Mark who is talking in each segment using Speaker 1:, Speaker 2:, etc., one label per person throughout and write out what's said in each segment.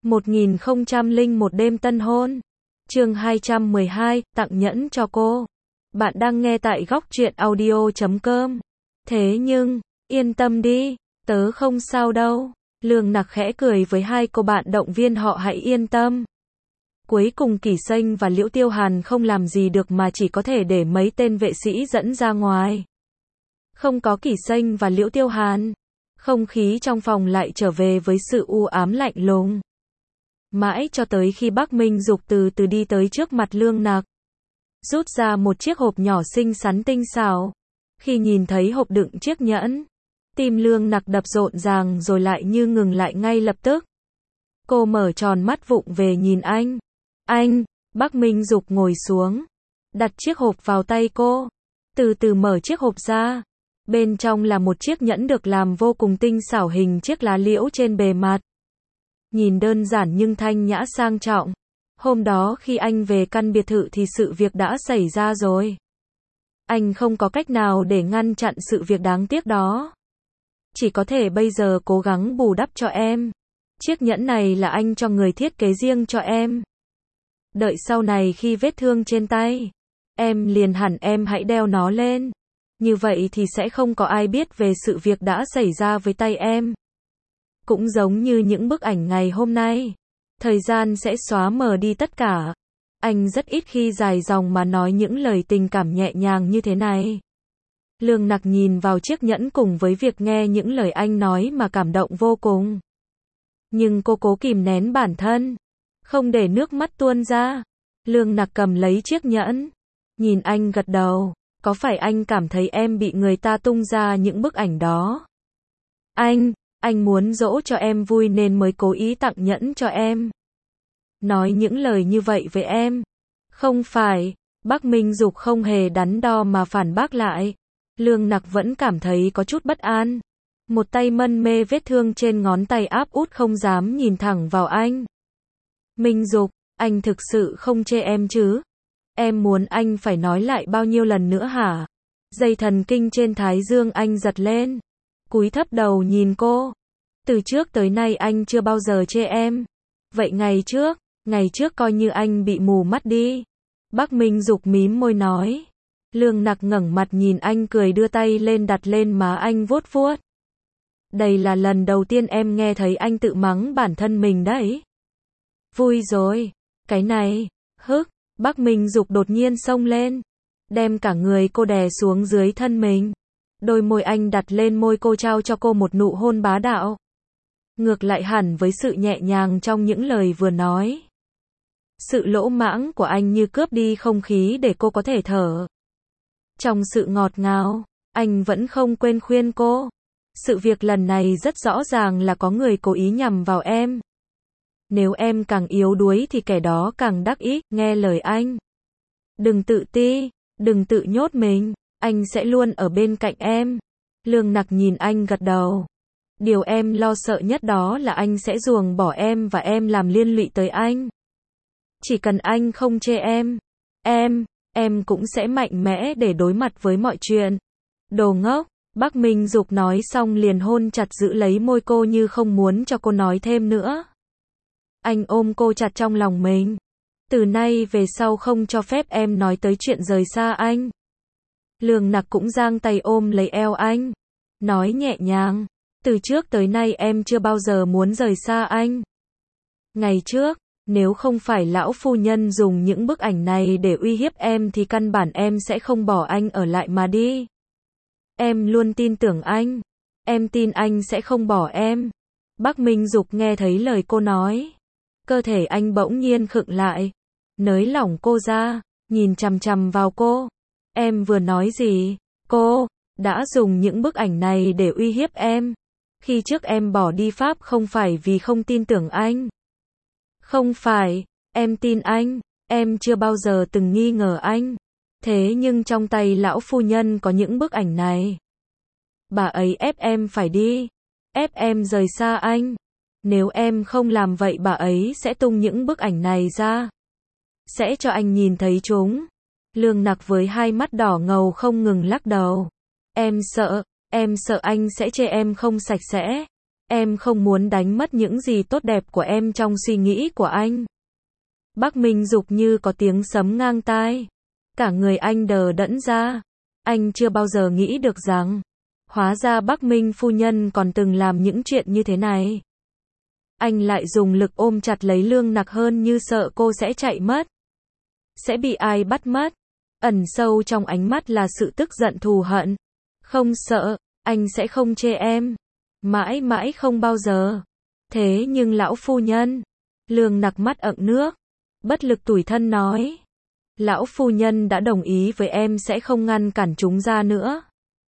Speaker 1: 1001 đêm tân hôn. Chương 212, tặng nhẫn cho cô. Bạn đang nghe tại góc truyện audio.com. Thế nhưng, yên tâm đi, tớ không sao đâu. Lương Nặc khẽ cười với hai cô bạn động viên họ hãy yên tâm. Cuối cùng Kỷ Xanh và Liễu Tiêu Hàn không làm gì được mà chỉ có thể để mấy tên vệ sĩ dẫn ra ngoài. Không có Kỷ Xanh và Liễu Tiêu Hàn, không khí trong phòng lại trở về với sự u ám lạnh lùng. Mãi cho tới khi Bắc Minh Dục từ từ đi tới trước mặt Lương Nặc, rút ra một chiếc hộp nhỏ xinh xắn tinh xảo. Khi nhìn thấy hộp đựng chiếc nhẫn, tim Lương Nặc đập rộn ràng rồi lại như ngừng lại ngay lập tức. Cô mở tròn mắt vụng về nhìn anh. Anh, Bắc Minh Dục ngồi xuống, đặt chiếc hộp vào tay cô, từ từ mở chiếc hộp ra. Bên trong là một chiếc nhẫn được làm vô cùng tinh xảo hình chiếc lá liễu trên bề mặt. Nhìn đơn giản nhưng thanh nhã sang trọng. Hôm đó khi anh về căn biệt thự thì sự việc đã xảy ra rồi. Anh không có cách nào để ngăn chặn sự việc đáng tiếc đó. Chỉ có thể bây giờ cố gắng bù đắp cho em. Chiếc nhẫn này là anh cho người thiết kế riêng cho em. Đợi sau này khi vết thương trên tay, em liền hẳn em hãy đeo nó lên. Như vậy thì sẽ không có ai biết về sự việc đã xảy ra với tay em. Cũng giống như những bức ảnh ngày hôm nay, thời gian sẽ xóa mờ đi tất cả. Anh rất ít khi dài dòng mà nói những lời tình cảm nhẹ nhàng như thế này. Lương Nặc nhìn vào chiếc nhẫn cùng với việc nghe những lời anh nói mà cảm động vô cùng. Nhưng cô cố kìm nén bản thân, không để nước mắt tuôn ra. Lương Nặc cầm lấy chiếc nhẫn, nhìn anh gật đầu. Có phải anh cảm thấy em bị người ta tung ra những bức ảnh đó? Anh muốn dỗ cho em vui nên mới cố ý tặng nhẫn cho em. Nói những lời như vậy với em. Không phải, Bắc Minh Dục không hề đắn đo mà phản bác lại. Lương Nặc vẫn cảm thấy có chút bất an. Một tay mân mê vết thương trên ngón tay áp út không dám nhìn thẳng vào anh. Minh Dục, anh thực sự không chê em chứ? Em muốn anh phải nói lại bao nhiêu lần nữa hả? Dây thần kinh trên thái dương anh giật lên. Cúi thấp đầu nhìn cô. Từ trước tới nay anh chưa bao giờ chê em. Vậy ngày trước coi như anh bị mù mắt đi. Bắc Minh Dục mím môi nói. Lương Nặc ngẩng mặt nhìn anh cười đưa tay lên đặt lên má anh vuốt vuốt. Đây là lần đầu tiên em nghe thấy anh tự mắng bản thân mình đấy. Vui rồi. Cái này, Bắc Minh Dục đột nhiên xông lên, đem cả người cô đè xuống dưới thân mình. Đôi môi anh đặt lên môi cô trao cho cô một nụ hôn bá đạo. Ngược lại hẳn với sự nhẹ nhàng trong những lời vừa nói. Sự lỗ mãng của anh như cướp đi không khí để cô có thể thở. Trong sự ngọt ngào, anh vẫn không quên khuyên cô. Sự việc lần này rất rõ ràng là có người cố ý nhằm vào em. Nếu em càng yếu đuối thì kẻ đó càng đắc ý, nghe lời anh. Đừng tự ti, đừng tự nhốt mình, anh sẽ luôn ở bên cạnh em. Lương Nặc nhìn anh gật đầu. Điều em lo sợ nhất đó là anh sẽ ruồng bỏ em và em làm liên lụy tới anh. Chỉ cần anh không chê em cũng sẽ mạnh mẽ để đối mặt với mọi chuyện. Đồ ngốc, Bắc Minh Dục nói xong liền hôn chặt giữ lấy môi cô như không muốn cho cô nói thêm nữa. Anh ôm cô chặt trong lòng mình. Từ nay về sau không cho phép em nói tới chuyện rời xa anh. Lương Nặc cũng giang tay ôm lấy eo anh. Nói nhẹ nhàng. Từ trước tới nay em chưa bao giờ muốn rời xa anh. Ngày trước, nếu không phải lão phu nhân dùng những bức ảnh này để uy hiếp em thì căn bản em sẽ không bỏ anh ở lại mà đi. Em luôn tin tưởng anh. Em tin anh sẽ không bỏ em. Bắc Minh Dục nghe thấy lời cô nói. Cơ thể anh bỗng nhiên khựng lại. Nới lỏng cô ra, nhìn chằm chằm vào cô. Em vừa nói gì? Cô đã dùng những bức ảnh này để uy hiếp em. Khi trước em bỏ đi Pháp không phải vì không tin tưởng anh. Không phải, em tin anh. Em chưa bao giờ từng nghi ngờ anh. Thế nhưng trong tay lão phu nhân có những bức ảnh này. Bà ấy ép em phải đi. Ép em rời xa anh. Nếu em không làm vậy bà ấy sẽ tung những bức ảnh này ra. Sẽ cho anh nhìn thấy chúng. Lương Nặc với hai mắt đỏ ngầu không ngừng lắc đầu. Em sợ anh sẽ chê em không sạch sẽ. Em không muốn đánh mất những gì tốt đẹp của em trong suy nghĩ của anh. Bắc Minh Dục như có tiếng sấm ngang tai. Cả người anh đờ đẫn ra. Anh chưa bao giờ nghĩ được rằng, hóa ra Bắc Minh phu nhân còn từng làm những chuyện như thế này. Anh lại dùng lực ôm chặt lấy Lương Nặc hơn như sợ cô sẽ chạy mất. Sẽ bị ai bắt mất. Ẩn sâu trong ánh mắt là sự tức giận thù hận. Không sợ, anh sẽ không chê em. Mãi mãi không bao giờ. Thế nhưng lão phu nhân. Lương Nặc mắt ẩn nước. Bất lực tủi thân nói. Lão phu nhân đã đồng ý với em sẽ không ngăn cản chúng ra nữa.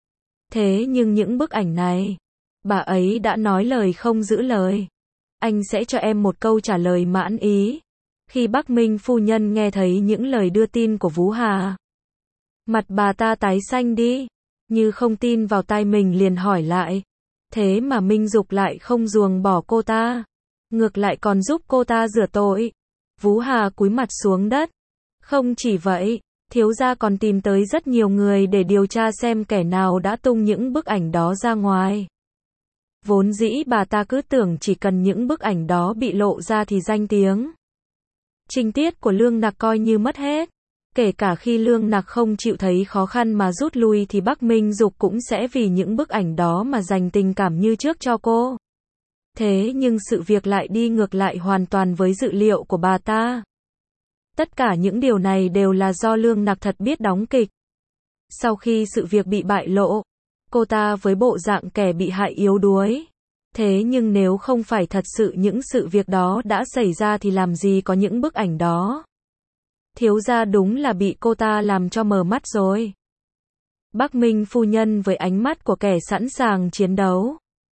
Speaker 1: Thế nhưng những bức ảnh này, bà ấy đã nói lời không giữ lời. Anh sẽ cho em một câu trả lời mãn ý. Khi Bắc Minh phu nhân nghe thấy những lời đưa tin của Vũ Hà, mặt bà ta tái xanh đi, như không tin vào tai mình liền hỏi lại. Thế mà Minh Dục lại không ruồng bỏ cô ta, ngược lại còn giúp cô ta rửa tội. Vũ Hà cúi mặt xuống đất. Không chỉ vậy, thiếu gia còn tìm tới rất nhiều người để điều tra xem kẻ nào đã tung những bức ảnh đó ra ngoài. Vốn dĩ bà ta cứ tưởng chỉ cần những bức ảnh đó bị lộ ra thì danh tiếng trinh tiết của Lương Nặc coi như mất hết. Kể cả khi Lương Nặc không chịu thấy khó khăn mà rút lui thì Bắc Minh Dục cũng sẽ vì những bức ảnh đó mà dành tình cảm như trước cho cô. Thế nhưng sự việc lại đi ngược lại hoàn toàn với dự liệu của bà ta. Tất cả những điều này đều là do Lương Nặc thật biết đóng kịch. Sau khi sự việc bị bại lộ, cô ta với bộ dạng kẻ bị hại yếu đuối. Thế nhưng nếu không phải thật sự những sự việc đó đã xảy ra thì làm gì có những bức ảnh đó. Thiếu gia đúng là bị cô ta làm cho mờ mắt rồi. Bắc Minh phu nhân với ánh mắt của kẻ sẵn sàng chiến đấu.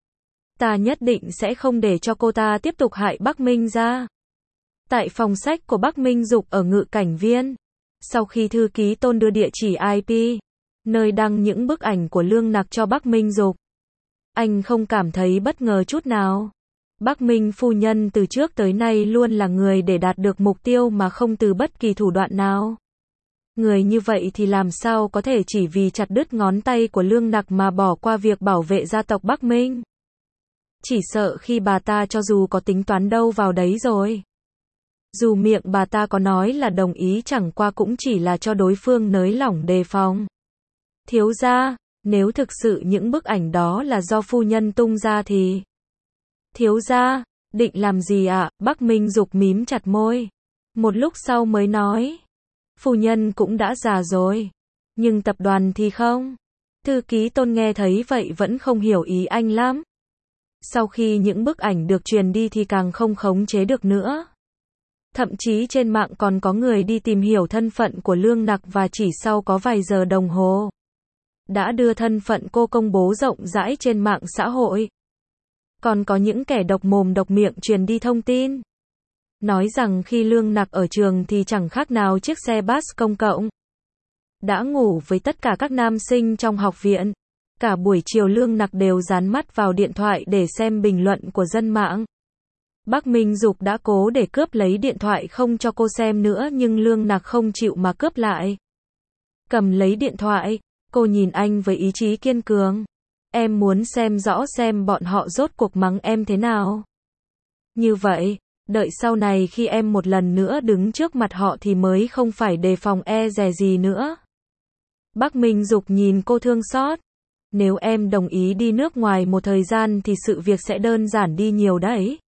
Speaker 1: Ta nhất định sẽ không để cho cô ta tiếp tục hại Bắc Minh ra. Tại phòng sách của Bắc Minh Dục ở Ngự Cảnh Viên, sau khi thư ký Tôn đưa địa chỉ IP, nơi đăng những bức ảnh của Lương Nặc cho Bắc Minh Dục, anh không cảm thấy bất ngờ chút nào. Bắc Minh phu nhân từ trước tới nay luôn là người để đạt được mục tiêu mà không từ bất kỳ thủ đoạn nào. Người như vậy thì làm sao có thể chỉ vì chặt đứt ngón tay của Lương Nặc mà bỏ qua việc bảo vệ gia tộc Bắc Minh. Chỉ sợ khi bà ta cho dù có tính toán đâu vào đấy rồi. Dù miệng bà ta có nói là đồng ý chẳng qua cũng chỉ là cho đối phương nới lỏng đề phòng. Thiếu gia, nếu thực sự những bức ảnh đó là do phu nhân tung ra thì... Thiếu gia, định làm gì ạ? Bắc Minh Dục mím chặt môi. Một lúc sau mới nói. Phu nhân cũng đã già rồi. Nhưng tập đoàn thì không. Thư ký Tôn nghe thấy vậy vẫn không hiểu ý anh lắm. Sau khi những bức ảnh được truyền đi thì càng không khống chế được nữa. Thậm chí trên mạng còn có người đi tìm hiểu thân phận của Lương Nặc và chỉ sau có vài giờ đồng hồ đã đưa thân phận cô công bố rộng rãi trên mạng xã hội. Còn có những kẻ độc mồm độc miệng truyền đi thông tin. Nói rằng khi Lương Nặc ở trường thì chẳng khác nào chiếc xe bus công cộng. Đã ngủ với tất cả các nam sinh trong học viện. Cả buổi chiều Lương Nặc đều dán mắt vào điện thoại để xem bình luận của dân mạng. Bắc Minh Dục đã cố để cướp lấy điện thoại không cho cô xem nữa nhưng Lương Nặc không chịu mà cướp lại. Cầm lấy điện thoại, cô nhìn anh với ý chí kiên cường. Em muốn xem rõ xem bọn họ rốt cuộc mắng em thế nào. Như vậy, đợi sau này khi em một lần nữa đứng trước mặt họ thì mới không phải đề phòng e dè gì nữa. Bắc Minh Dục nhìn cô thương xót. Nếu em đồng ý đi nước ngoài một thời gian thì sự việc sẽ đơn giản đi nhiều đấy.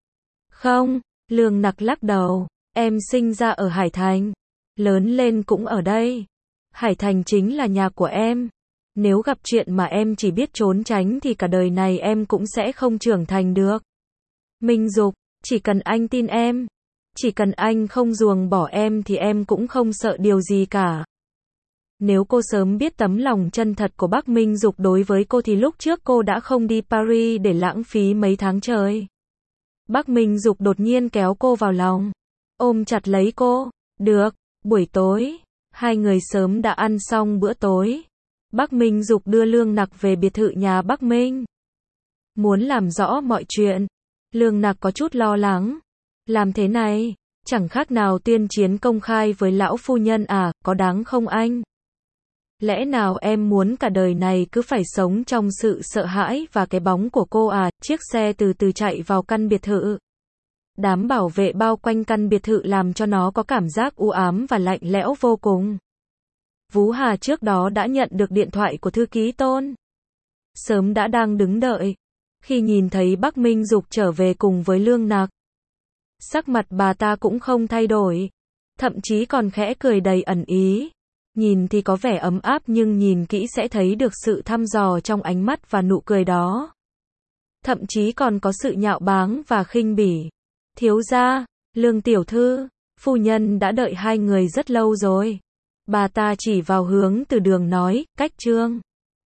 Speaker 1: Không, Lương Nặc lắc đầu. Em sinh ra ở Hải Thành. Lớn lên cũng ở đây. Hải Thành chính là nhà của em. Nếu gặp chuyện mà em chỉ biết trốn tránh thì cả đời này em cũng sẽ không trưởng thành được. Minh Dục, chỉ cần anh tin em. Chỉ cần anh không ruồng bỏ em thì em cũng không sợ điều gì cả. Nếu cô sớm biết tấm lòng chân thật của Bắc Minh Dục đối với cô thì lúc trước cô đã không đi Paris để lãng phí mấy tháng trời. Bắc Minh Dục đột nhiên kéo cô vào lòng, ôm chặt lấy cô. Được, buổi tối, hai người sớm đã ăn xong bữa tối. Bắc Minh Dục đưa Lương Nặc về biệt thự nhà Bắc Minh. Muốn làm rõ mọi chuyện. Lương Nặc có chút lo lắng. Làm thế này, chẳng khác nào tuyên chiến công khai với lão phu nhân à, có đáng không anh? Lẽ nào em muốn cả đời này cứ phải sống trong sự sợ hãi và cái bóng của cô à? Chiếc xe từ từ chạy vào căn biệt thự. Đám bảo vệ bao quanh căn biệt thự làm cho nó có cảm giác u ám và lạnh lẽo vô cùng. Vú Hà trước đó đã nhận được điện thoại của thư ký Tôn. Sớm đã đang đứng đợi. Khi nhìn thấy Bắc Minh Dục trở về cùng với Lương Nặc, sắc mặt bà ta cũng không thay đổi. Thậm chí còn khẽ cười đầy ẩn ý. Nhìn thì có vẻ ấm áp nhưng nhìn kỹ sẽ thấy được sự thăm dò trong ánh mắt và nụ cười đó. Thậm chí còn có sự nhạo báng và khinh bỉ. Thiếu gia, Lương tiểu thư, phu nhân đã đợi hai người rất lâu rồi. Bà ta chỉ vào hướng từ đường nói, cách Trương